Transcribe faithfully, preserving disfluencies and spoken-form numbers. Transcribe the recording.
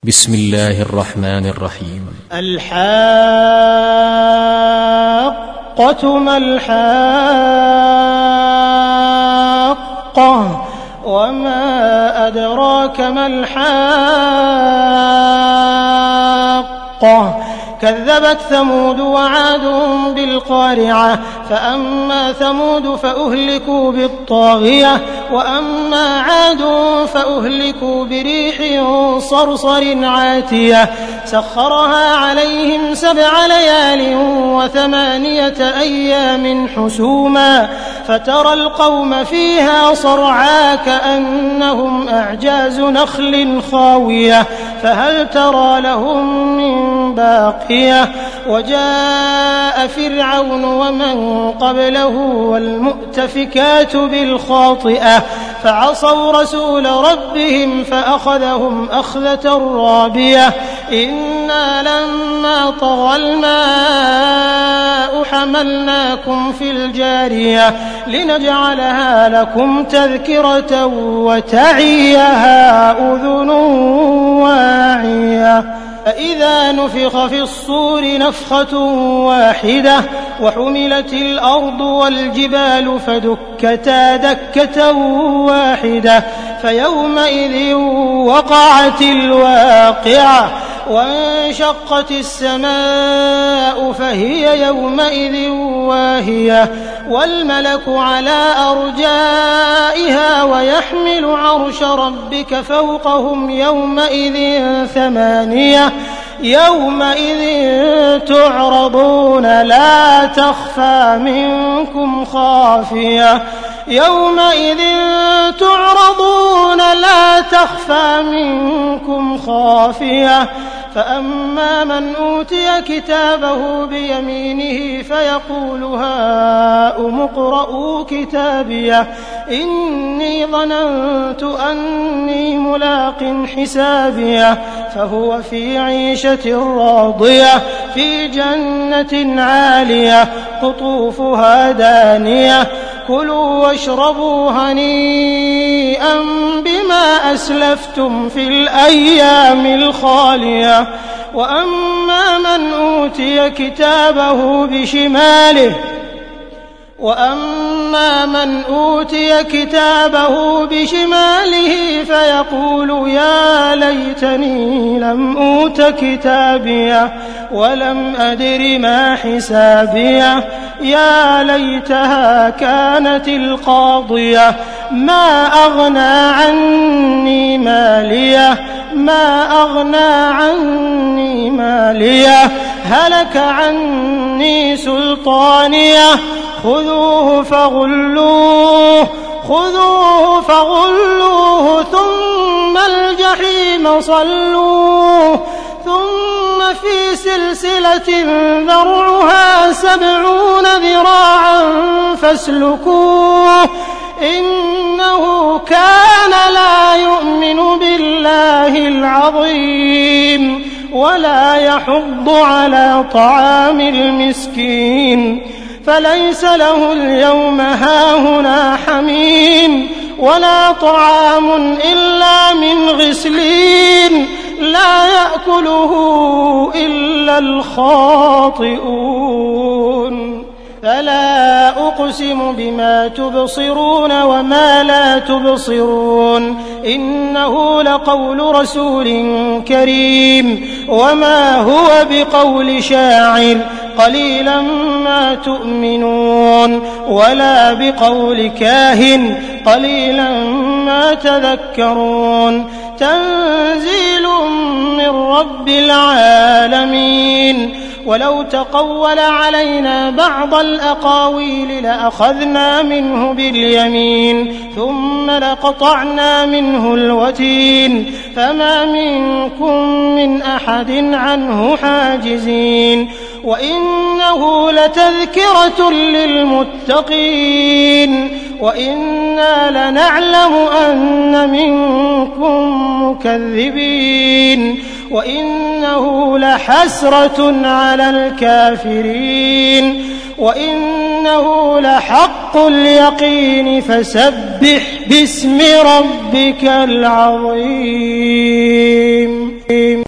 بسم الله الرحمن الرحيم. الحاقة ما الحاقة وما أدراك ما الحاقة كذبت ثمود وعاد بالقارعة فأما ثمود فأهلكوا بالطاغية وأما عاد فأهلكوا بريح صرصر عاتية سخرها عليهم سبع ليال وثمانية أيام حسوما فترى القوم فيها صرعا كأنهم أعجاز نخل خاوية فهل ترى لهم من باقية وجاء فرعون ومن قبله والمؤتفكات بالخاطئة فعصوا رسول ربهم فأخذهم أخذة رابية إنا لما طغى الماء حملناكم في الجارية لنجعلها لكم تذكرة وتعيها أذن واعية فإذا نفخ في الصور نفخة واحدة وحملت الأرض والجبال فدكتا دكة واحدة فيومئذ وقعت الواقعة وانشقت السماء فهي يومئذ واهية والملك على أرجائها ويحمل عرش ربك فوقهم يومئذ ثمانية يومئذ تعرضون لا تخفى منكم خافية يومئذ تعرضون لا تخفى منكم خافية فأما من أوتي كتابه بيمينه فيقول هاؤم اقرءوا كتابيه إني ظننت أني ملاق حسابيه فهو في عيشة راضية في جنة عالية قطوفها دانية كلوا واشربوا هنيئا بما أسلفتم في الأيام الخالية وأما من أوتي كتابه بشماله وأما من أوتي كتابه بشماله فيقول يا ليتني لم أوت كتابيه ولم أدر ما حسابيه يا ليتها كانت القاضية ما أغنى عني ماليه ما أغنى عني ماليه هلك عني سلطانيه خذوه فغلوه خذوه فغلوه ثم الجحيم صلوه ثم في سلسلة ذرعها سبعون ذراعا فاسلكوه إنه كان لا يؤمن بالله العظيم ولا يحض على طعام المسكين فليس له اليوم هاهنا حميم ولا طعام إلا من غسلين لا يأكله إلا الخاطئون فلا أقسم بما تبصرون وما لا تبصرون إنه لقول رسول كريم وما هو بقول شاعر قليلا ما تؤمنون ولا بقول كاهن قليلا ما تذكرون تنزيل من رب العالمين ولو تقول علينا بعض الأقاويل لأخذنا منه باليمين ثم لقطعنا منه الوتين فما منكم من أحد عنه حاجزين وإنه لتذكرة للمتقين وإنا لنعلم أن منكم مكذبين وإنه لحسرة على الكافرين وإنه لحق اليقين فسبح باسم ربك العظيم.